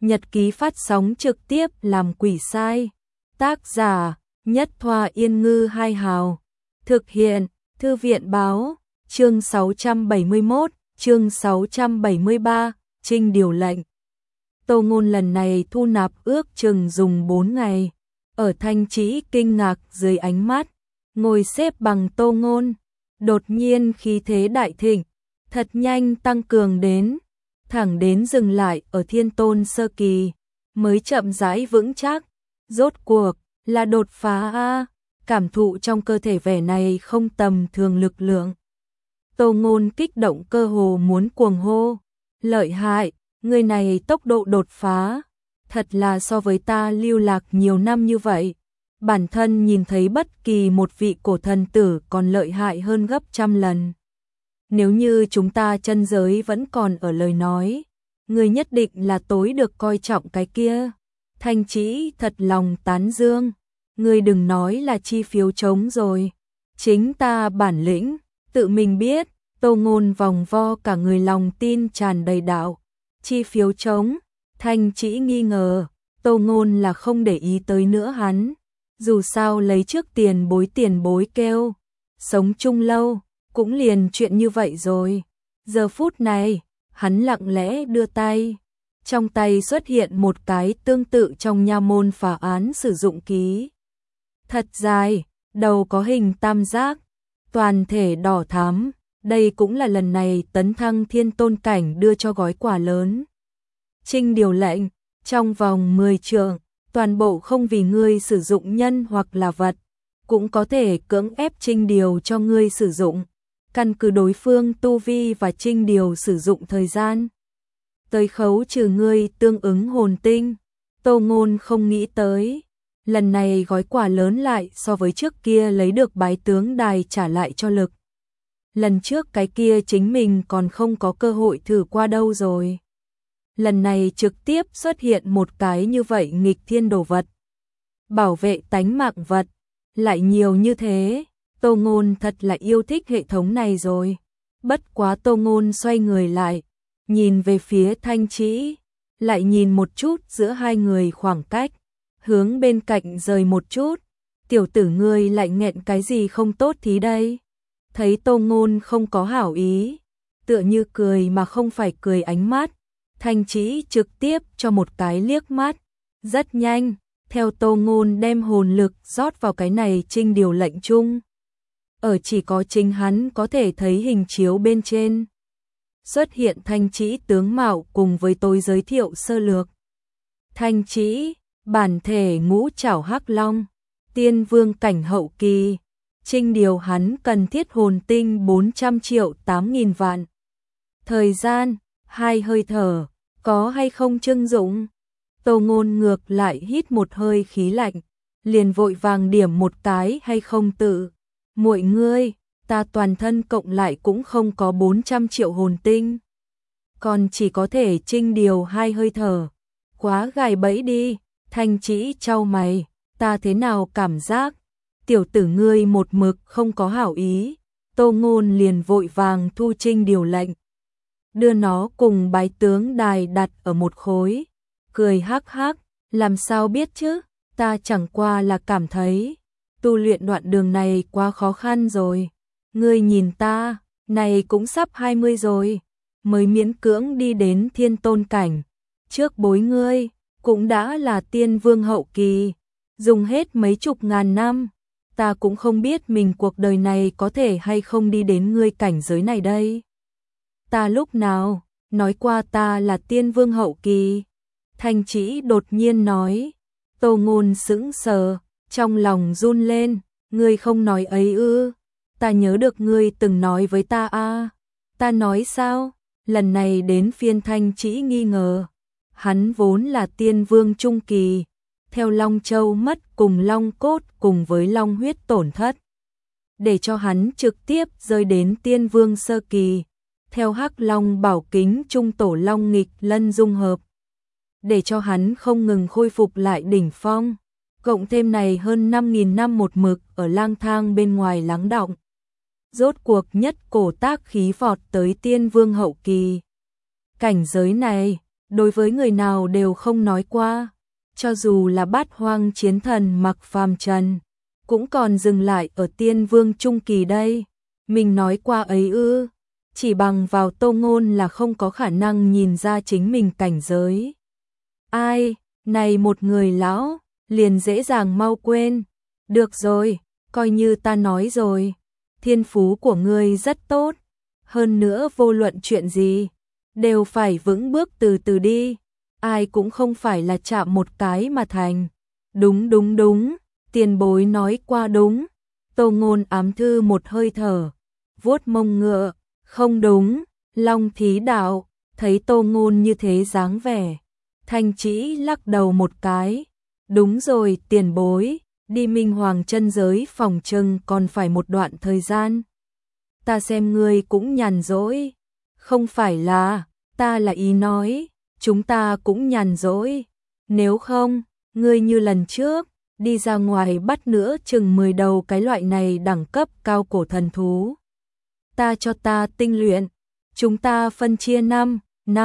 nhật ký phát sóng trực tiếp làm quỷ sai. Tác giả Nhất Thoa Yên Ngư Hai Hào. Thực hiện Thư viện Báo. Chương 671, chương 673, Trinh điều lệnh. Tô Ngôn lần này thu nạp ước chừng dùng 4 ngày. Ở Thanh Trĩ kinh ngạc dưới ánh mắt, ngồi xếp bằng Tô Ngôn, đột nhiên khí thế đại thịnh, thật nhanh tăng cường đến, thẳng đến dừng lại ở Thiên Tôn sơ kỳ, mới chậm rãi vững chắc. Rốt cuộc là đột phá a, cảm thụ trong cơ thể vẻ này không tầm thường lực lượng. Tô Ngôn kích động cơ hồ muốn cuồng hô, lợi hại, người này tốc độ đột phá, thật là so với ta lưu lạc nhiều năm như vậy, bản thân nhìn thấy bất kỳ một vị cổ thần tử còn lợi hại hơn gấp trăm lần. Nếu như chúng ta chân giới vẫn còn ở lời nói, người nhất định là tối được coi trọng cái kia. Thanh Trĩ thật lòng tán dương, người đừng nói là chi phiếu trống rồi, chính ta bản lĩnh, tự mình biết. Tô Ngôn vòng vo cả người lòng tin tràn đầy đạo. Chi phiếu trống, Thanh Trĩ nghi ngờ, Tô Ngôn là không để ý tới nữa hắn. Dù sao lấy trước tiền bối kêu, sống chung lâu, cũng liền chuyện như vậy rồi. Giờ phút này, hắn lặng lẽ đưa tay. Trong tay xuất hiện một cái tương tự trong nha môn phá án sử dụng ký. Thật dài, đầu có hình tam giác, toàn thể đỏ thắm. Đây cũng là lần này tấn thăng thiên tôn cảnh đưa cho gói quà lớn. Trinh điều lệnh, trong vòng 10 trượng, toàn bộ không vì ngươi sử dụng nhân hoặc là vật, cũng có thể cưỡng ép trinh điều cho ngươi sử dụng, căn cứ đối phương tu vi và trinh điều sử dụng thời gian. Tới khấu trừ ngươi tương ứng hồn tinh. Tô Ngôn không nghĩ tới, lần này gói quà lớn lại so với trước kia lấy được bái tướng đài trả lại cho lực. Lần trước cái kia chính mình còn không có cơ hội thử qua đâu rồi. Lần này trực tiếp xuất hiện một cái như vậy nghịch thiên đồ vật. Bảo vệ tánh mạng vật, lại nhiều như thế. Tô Ngôn thật là yêu thích hệ thống này rồi. Bất quá Tô Ngôn xoay người lại, nhìn về phía Thanh Trĩ, lại nhìn một chút giữa hai người khoảng cách, hướng bên cạnh rời một chút. Tiểu tử ngươi lại nghẹn cái gì không tốt thí đây? Thấy Tô Ngôn không có hảo ý, tựa như cười mà không phải cười ánh mắt, Thanh Trĩ trực tiếp cho một cái liếc mắt, rất nhanh, theo Tô Ngôn đem hồn lực rót vào cái này trinh điều lệnh chung. Ở chỉ có chính hắn có thể thấy hình chiếu bên trên. Xuất hiện Thanh Trĩ tướng mạo cùng với tôi giới thiệu sơ lược. Thanh Trĩ, bản thể ngũ trảo hắc long, tiên vương cảnh hậu kỳ. Trinh điều hắn cần thiết hồn tinh 400 triệu 8.000 vạn. Thời gian, 2 hơi thở, có hay không trưng dụng? Tô Ngôn ngược lại hít một hơi khí lạnh, liền vội vàng điểm một cái hay không tự. Muội ngươi, ta toàn thân cộng lại cũng không có 400 triệu hồn tinh. Còn chỉ có thể trinh điều 2 hơi thở. Quá gài bẫy đi. Thanh Trĩ chau mày, ta thế nào cảm giác? Tiểu tử ngươi một mực không có hảo ý. Tô Ngôn liền vội vàng thu trinh điều lệnh, đưa nó cùng bái tướng đài đặt ở một khối, cười hắc hắc, làm sao biết chứ, ta chẳng qua là cảm thấy tu luyện đoạn đường này quá khó khăn rồi. Ngươi nhìn ta, này cũng sắp 20 rồi, mới miễn cưỡng đi đến thiên tôn cảnh, trước bối ngươi cũng đã là tiên vương hậu kỳ, dùng hết mấy chục ngàn năm. Ta cũng không biết mình cuộc đời này có thể hay không đi đến ngươi cảnh giới này đây. Ta lúc nào nói qua ta là tiên vương hậu kỳ? Thanh Trĩ đột nhiên nói. Tô Ngôn sững sờ, trong lòng run lên, ngươi không nói ấy ư? Ta nhớ được ngươi từng nói với ta a. Ta nói sao? Lần này đến phiên Thanh Trĩ nghi ngờ. Hắn vốn là tiên vương trung kỳ, theo Long Châu mất cùng Long Cốt cùng với Long huyết tổn thất, để cho hắn trực tiếp rơi đến tiên vương sơ kỳ, theo Hắc Long bảo kính trung tổ Long nghịch lân dung hợp, để cho hắn không ngừng khôi phục lại đỉnh phong, cộng thêm này hơn 5.000 năm một mực ở lang thang bên ngoài lắng đọng. Rốt cuộc nhất cổ tác khí vọt tới tiên vương hậu kỳ. Cảnh giới này, đối với người nào đều không nói qua, cho dù là Bát Hoang chiến thần mặc phàm trần, cũng còn dừng lại ở tiên vương trung kỳ đây. Mình nói qua ấy ư? Chỉ bằng vào Tô Ngôn là không có khả năng nhìn ra chính mình cảnh giới. Ai, này một người lão, liền dễ dàng mau quên. Được rồi, coi như ta nói rồi. Thiên phú của ngươi rất tốt. Hơn nữa vô luận chuyện gì, đều phải vững bước từ từ đi. Ai cũng không phải là chạm một cái mà thành. Đúng đúng đúng, tiền bối nói qua đúng. Tô Ngôn ám thư một hơi thở, vuốt mông ngựa. Không đúng, Long Thí Đạo, thấy Tô Ngôn như thế dáng vẻ. Thanh Trĩ lắc đầu một cái. Đúng rồi tiền bối, đi Minh Hoàng chân giới phòng trừng còn phải một đoạn thời gian. Ta xem ngươi cũng nhàn rỗi. Không phải là, ta là ý nói, chúng ta cũng nhàn rỗi. Nếu không, ngươi như lần trước, đi ra ngoài bắt nữa chừng 10 đầu cái loại này đẳng cấp cao cổ thần thú. Ta cho ta tinh luyện, chúng ta phân chia 5,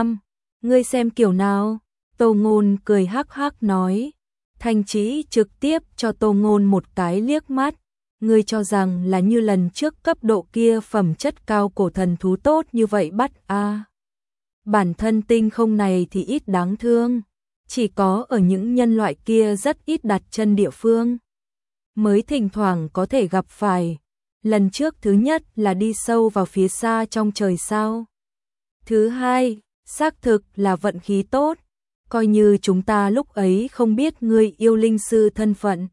ngươi xem kiểu nào? Tô Ngôn cười hắc hắc nói. Thanh Trĩ trực tiếp cho Tô Ngôn một cái liếc mắt. Ngươi cho rằng là như lần trước cấp độ kia phẩm chất cao cổ thần thú tốt như vậy bắt a? Bản thân tinh không này thì ít đáng thương, chỉ có ở những nhân loại kia rất ít đặt chân địa phương, mới thỉnh thoảng có thể gặp phải. Lần trước thứ nhất là đi sâu vào phía xa trong trời sao. Thứ hai, xác thực là vận khí tốt, coi như chúng ta lúc ấy không biết ngươi yêu linh sư thân phận.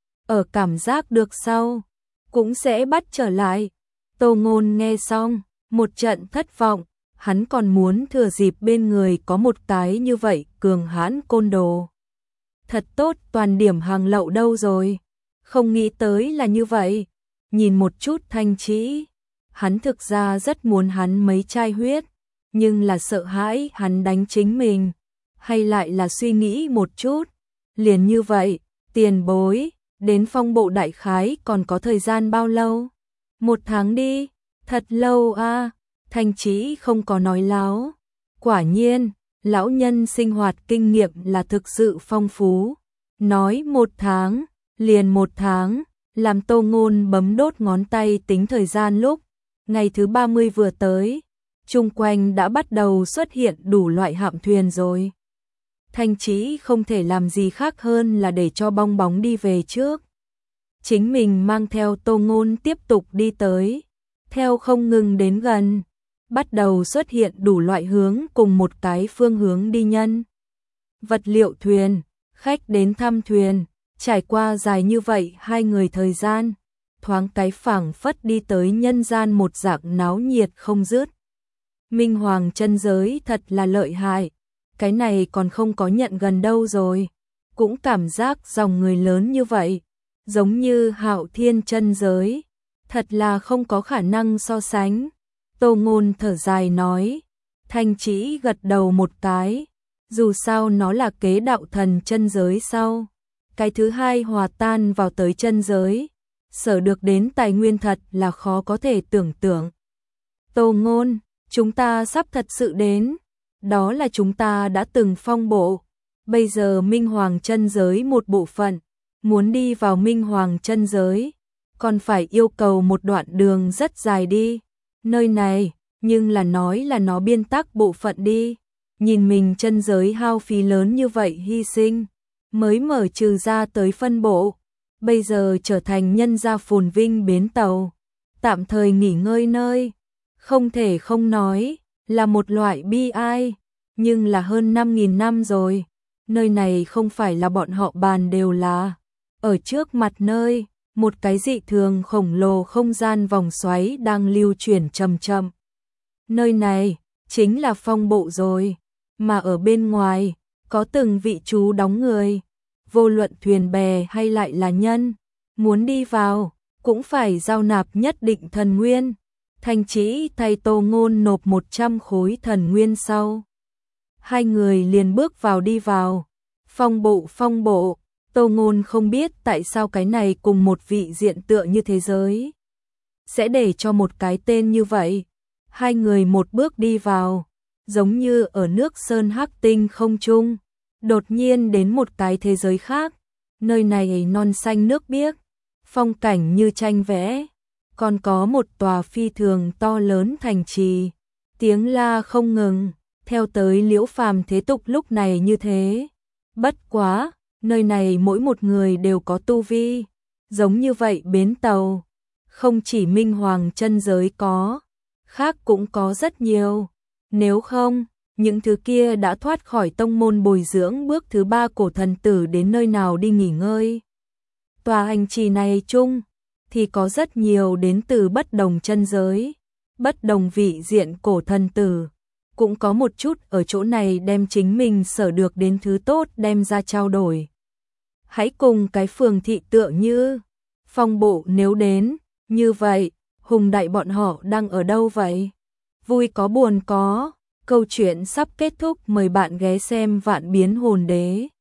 Ở cảm giác được sau, cũng sẽ bắt trở lại. Tô Ngôn nghe xong, một trận thất vọng, hắn còn muốn thừa dịp bên người có một cái như vậy cường hãn côn đồ. Thật tốt, toàn điểm hàng lậu đâu rồi, không nghĩ tới là như vậy. Nhìn một chút Thanh Trĩ, hắn thực ra rất muốn hắn mấy chai huyết, nhưng là sợ hãi hắn đánh chính mình, hay lại là suy nghĩ một chút. Liền như vậy, tiền bối, đến phong bộ đại khái còn có thời gian bao lâu? 1 tháng đi, thật lâu a. Thanh Trĩ không có nói láo. Quả nhiên, lão nhân sinh hoạt kinh nghiệm là thực sự phong phú. Nói 1 tháng, liền 1 tháng. Làm Tô Ngôn bấm đốt ngón tay tính thời gian lúc ngày thứ 30 vừa tới, chung quanh đã bắt đầu xuất hiện đủ loại hạm thuyền rồi. Thanh Trĩ không thể làm gì khác hơn là để cho bong bóng đi về trước. Chính mình mang theo Tô Ngôn tiếp tục đi tới, theo không ngừng đến gần, bắt đầu xuất hiện đủ loại hướng cùng một cái phương hướng đi nhân. Vật liệu thuyền, khách đến thăm thuyền. Trải qua dài như vậy 2 người thời gian, thoáng cái phảng phất đi tới nhân gian một dạng náo nhiệt không dứt. Minh Hoàng chân giới thật là lợi hại, cái này còn không có nhận gần đâu rồi, cũng cảm giác dòng người lớn như vậy, giống như Hạo Thiên chân giới, thật là không có khả năng so sánh. Tô Ngôn thở dài nói. Thanh Trĩ gật đầu một cái, dù sao nó là kế đạo thần chân giới sau. Cái thứ hai hòa tan vào tới chân giới, sở được đến tài nguyên thật là khó có thể tưởng tượng. Tô Ngôn, chúng ta sắp thật sự đến, đó là chúng ta đã từng phong bộ, bây giờ Minh Hoàng chân giới một bộ phận, muốn đi vào Minh Hoàng chân giới, còn phải yêu cầu một đoạn đường rất dài đi. Nơi này, nhưng là nói là nó biên tắc bộ phận đi, nhìn mình chân giới hao phí lớn như vậy hy sinh. Mới mở trừ ra tới phân bộ, bây giờ trở thành nhân gia phồn vinh bến tàu, tạm thời nghỉ ngơi nơi, không thể không nói, là một loại bi ai, nhưng là hơn 5.000 năm rồi, nơi này không phải là bọn họ bàn đều là, ở trước mặt nơi, một cái dị thường khổng lồ không gian vòng xoáy đang lưu chuyển chậm chậm. Nơi này, chính là phong bộ rồi, mà ở bên ngoài, có từng vị chú đóng người, vô luận thuyền bè hay lại là nhân, muốn đi vào, cũng phải giao nạp nhất định thần nguyên. Thanh Trĩ thay Tô Ngôn nộp 100 khối thần nguyên sau. 2 người liền bước vào đi vào. Phong bộ, Tô Ngôn không biết tại sao cái này cùng một vị diện tựa như thế giới sẽ để cho một cái tên như vậy. 2 người một bước đi vào, giống như ở nước sơn hắc tinh không trung, đột nhiên đến một cái thế giới khác, nơi này non xanh nước biếc, phong cảnh như tranh vẽ, còn có một tòa phi thường to lớn thành trì, tiếng la không ngừng, theo tới Liễu Phàm thế tục lúc này như thế. Bất quá, nơi này mỗi một người đều có tu vi, giống như vậy bến tàu, không chỉ Minh Hoàng chân giới có, khác cũng có rất nhiều, nếu không, những thứ kia đã thoát khỏi tông môn bồi dưỡng bước thứ 3 cổ thần tử đến nơi nào đi nghỉ ngơi. Tòa hành trì này chung, thì có rất nhiều đến từ bất đồng chân giới, bất đồng vị diện cổ thần tử, cũng có một chút ở chỗ này đem chính mình sở được đến thứ tốt đem ra trao đổi. Hãy cùng cái phường thị tựa như, Phong bộ nếu đến, như vậy, Hùng Đại bọn họ đang ở đâu vậy? Vui có buồn có, câu chuyện sắp kết thúc, mời bạn ghé xem Vạn Biến Hồn Đế.